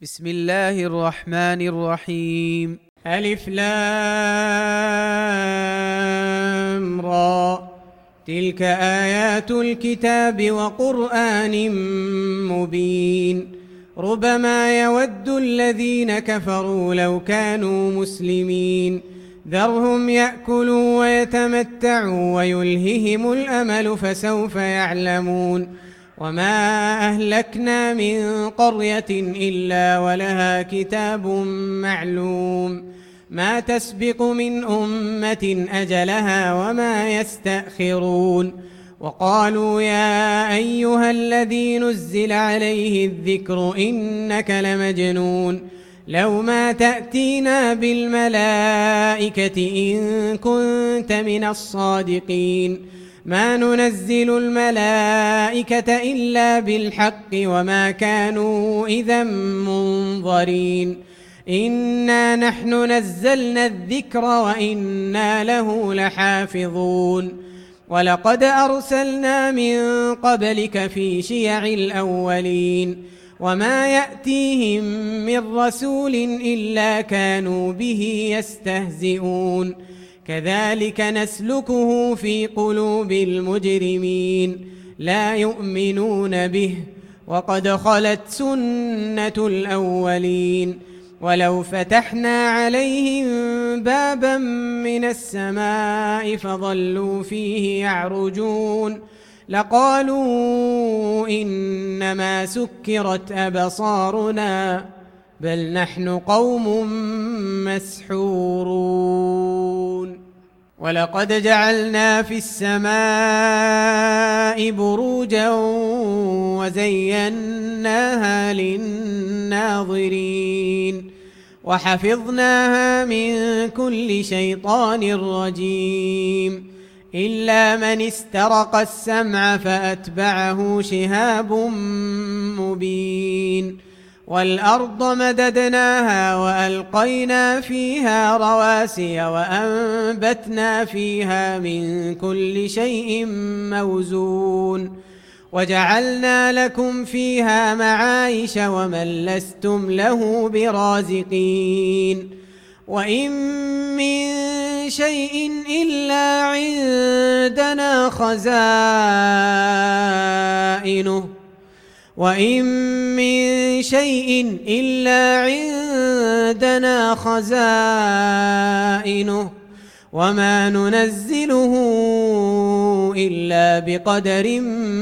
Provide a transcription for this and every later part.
بسم الله الرحمن الرحيم. ألف لام را تلك آيات الكتاب وقرآن مبين ربما يود الذين كفروا لو كانوا مسلمين ذرهم يأكلوا ويتمتعوا ويلههم الأمل فسوف يعلمون وما أهلكنا من قرية إلا ولها كتاب معلوم ما تسبق من أمة أجلها وما يستأخرون وقالوا يا أيها الذي نزل عليه الذكر إنك لمجنون لو ما تأتينا بالملائكة إن كنت من الصادقين ما ننزل الملائكة إلا بالحق وما كانوا إذا منظرين إنا نحن نزلنا الذكر وإنا له لحافظون ولقد أرسلنا من قبلك في شيع الأولين وما يأتيهم من رسول إلا كانوا به يستهزئون كذلك نسلكه في قلوب المجرمين لا يؤمنون به وقد خلت سنة الأولين ولو فتحنا عليهم بابا من السماء فظلوا فيه يعرجون لقالوا إنما سكرت أبصارنا بل نحن قوم مسحورون ولقد جعلنا في السماء بروجا وزيناها للناظرين وحفظناها من كل شيطان رجيم إلا من استرق السمع فأتبعه شهاب مبين والأرض مددناها وألقينا فيها رواسي وأنبتنا فيها من كل شيء موزون وجعلنا لكم فيها معايش ومن لستم له برازقين وإن من شيء إلا عندنا خزائنه وإن من شيء إلا عندنا خزائنه وما ننزله إلا بقدر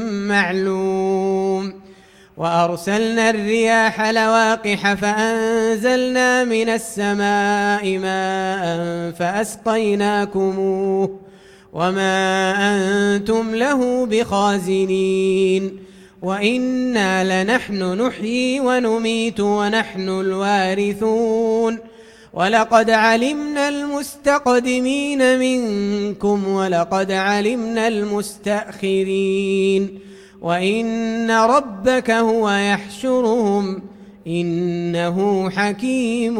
معلوم وأرسلنا الرياح لواقح فأنزلنا من السماء ماء فأسقيناكموه وما أنتم له بخازنين وإنا لنحن نحيي ونميت ونحن الوارثون ولقد علمنا المستقدمين منكم ولقد علمنا المستأخرين وإن ربك هو يحشرهم إنه حكيم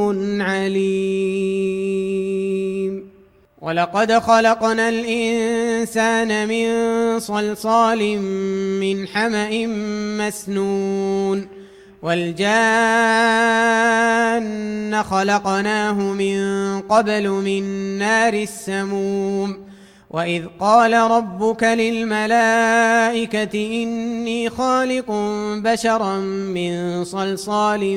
عليم ولقد خلقنا الإنسان من صلصال من حمأ مسنون والجان خلقناه من قبل من نار السموم وإذ قال ربك للملائكة إني خالق بشرا من صلصال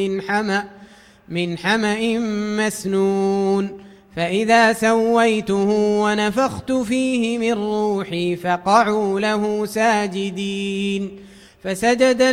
من حمأ مسنون فإذا سويته ونفخت فيه من روحي فقعوا له ساجدين فسجد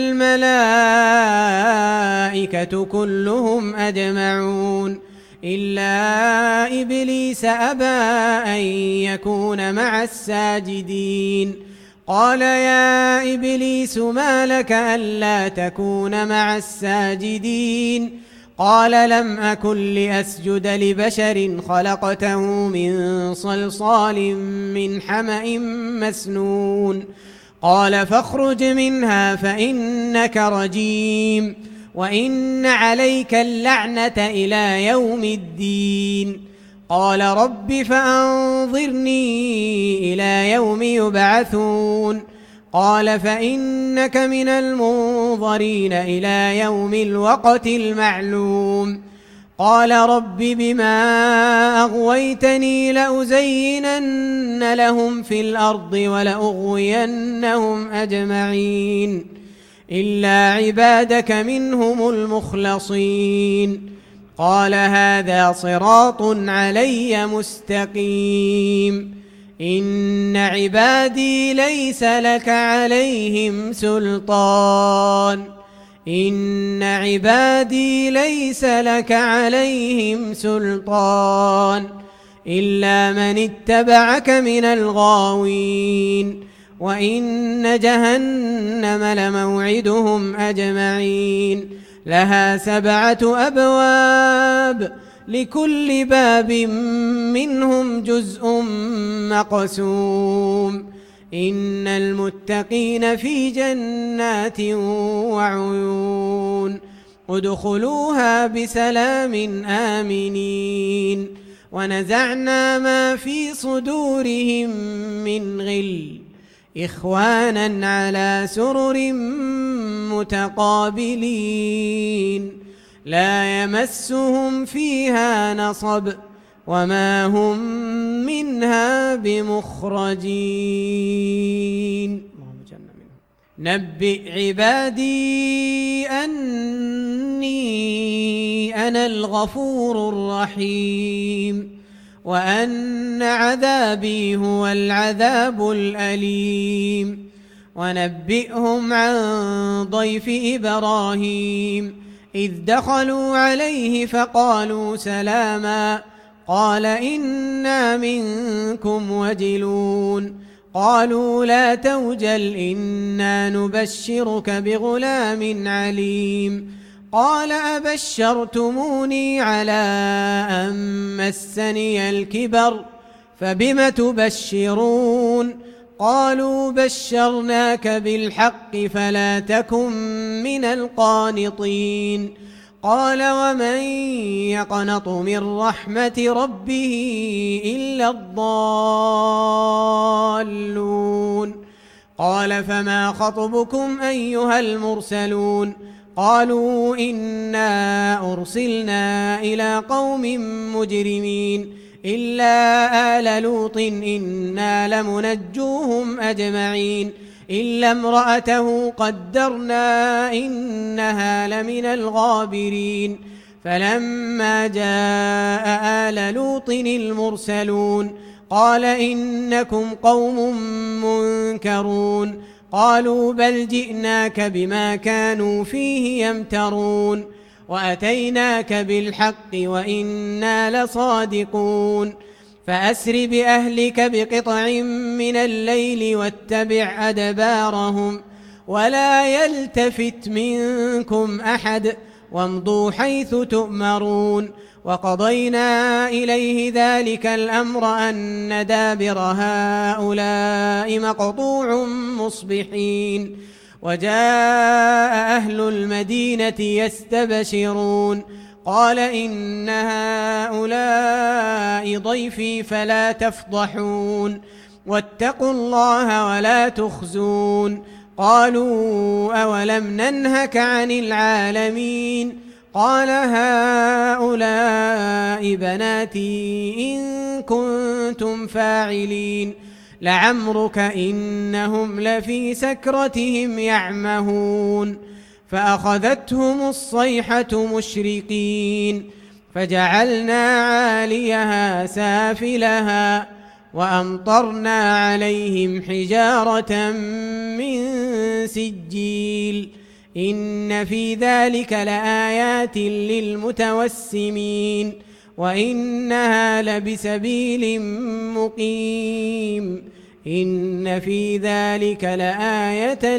الملائكة كلهم أجمعون إلا إبليس أبى أن يكون مع الساجدين قال يا إبليس ما لك ألا تكون مع الساجدين قال لم أكن لأسجد لبشر خلقته من صلصال من حمأ مسنون قال فاخرج منها فإنك رجيم وإن عليك اللعنة إلى يوم الدين قال رب فأنظرني إلى يوم يبعثون قال فإنك من المنظرين منظرين إلى يوم الوقت المعلوم. قال رب بما أغويتني لأزينن لهم في الأرض ولأغوينهم أجمعين إلا عبادك منهم المخلصين. قال هذا صراط علي مستقيم. إن عبادي ليس لك عليهم سلطان إلا من اتبعك من الغاوين. وإن جهنم لموعدهم أجمعين لها 7 أبواب لكل باب منهم جزء مقسوم. إن المتقين في جنات وعيون ادخلوها بسلام آمنين. ونزعنا ما في صدورهم من غل إخوانا على سرر متقابلين لا يمسهم فيها نصب وما هم منها بمخرجين. نبئ عبادي أني أنا الغفور الرحيم وأن عذابي هو العذاب الأليم. ونبئهم عن ضيف إبراهيم إذ دخلوا عليه فقالوا سلاما قال إنا منكم وجلون. قالوا لا توجل إنا نبشرك بغلام عليم. قال أبشرتموني على أن مسني الكبر فبم تبشرون. قالوا بشرناك بالحق فلا تكن من القانطين. قال ومن يقنط من رحمة ربه إلا الضالون. قال فما خطبكم أيها المرسلون؟ قالوا إنا أرسلنا إلى قوم مجرمين إلا آل لوط إنا لمنجوهم أجمعين إلا امرأته قدرنا إنها لمن الغابرين. فلما جاء آل لوط المرسلون قال إنكم قوم منكرون. قالوا بل جئناك بما كانوا فيه يمترون وأتيناك بالحق وإنا لصادقون. فأسر بأهلك بقطع من الليل واتبع أدبارهم ولا يلتفت منكم أحد وامضوا حيث تؤمرون. وقضينا إليه ذلك الأمر أن دابر هؤلاء مقطوع مصبحين. وجاء أهل المدينة يستبشرون قال إن هؤلاء ضيفي فلا تفضحون واتقوا الله ولا تخزون. قالوا أولم ننهك عن العالمين؟ قال هؤلاء بناتي إن كنتم فاعلين. لعمرك إنهم لفي سكرتهم يعمهون. فأخذتهم الصيحة مشرقين فجعلنا عاليها سافلها وأمطرنا عليهم حجارة من سجيل. إن في ذلك لآيات للمتوسمين وإنها لبسبيل مقيم. إن في ذلك لآية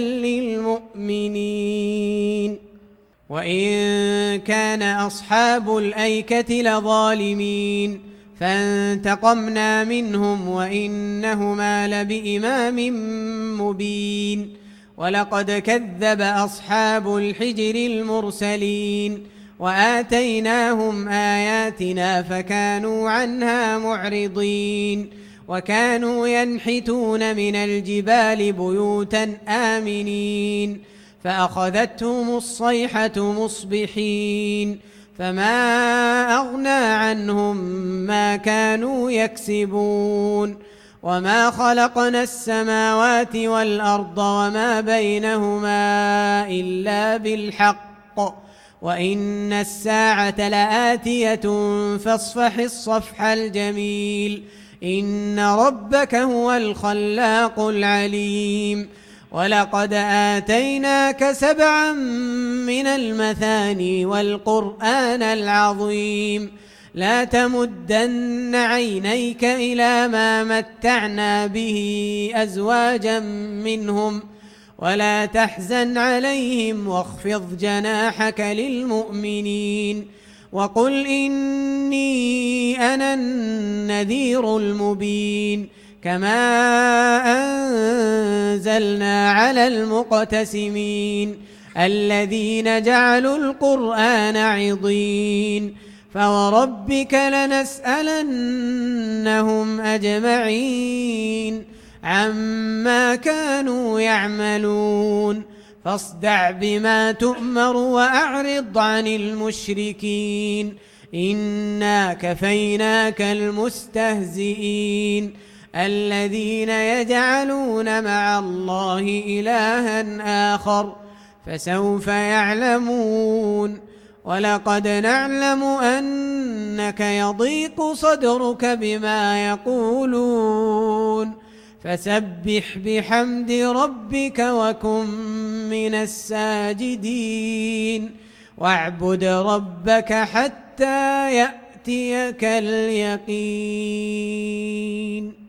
للمؤمنين. وإن كان أصحاب الأيكة لظالمين فانتقمنا منهم وإنهما لبإمام مبين. ولقد كذب أصحاب الحجر المرسلين وآتيناهم آياتنا فكانوا عنها معرضين. وكانوا ينحتون من الجبال بيوتا آمنين فأخذتهم الصيحة مصبحين فما أغنى عنهم ما كانوا يكسبون وما خلقنا السماوات والأرض وما بينهما إلا بالحق وإن الساعة لآتية فاصفح الصفح الجميل إن ربك هو الخلاق العليم ولقد آتيناك 7 من المثاني والقرآن العظيم لا تمدن عينيك إلى ما متعنا به أزواجا منهم ولا تحزن عليهم واخفض جناحك للمؤمنين وقل إني أنا النذير المبين كما أنزلنا على المقتسمين الذين جعلوا القرآن عضين فوربك لنسألنهم أجمعين عما كانوا يعملون فاصدع بما تؤمر وأعرض عن المشركين إنا كفيناك المستهزئين الذين يجعلون مع الله إلها آخر فسوف يعلمون ولقد نعلم أنك يضيق صدرك بما يقولون فسبح بحمد ربك وكن من الساجدين واعبد ربك حتى يأتيك اليقين.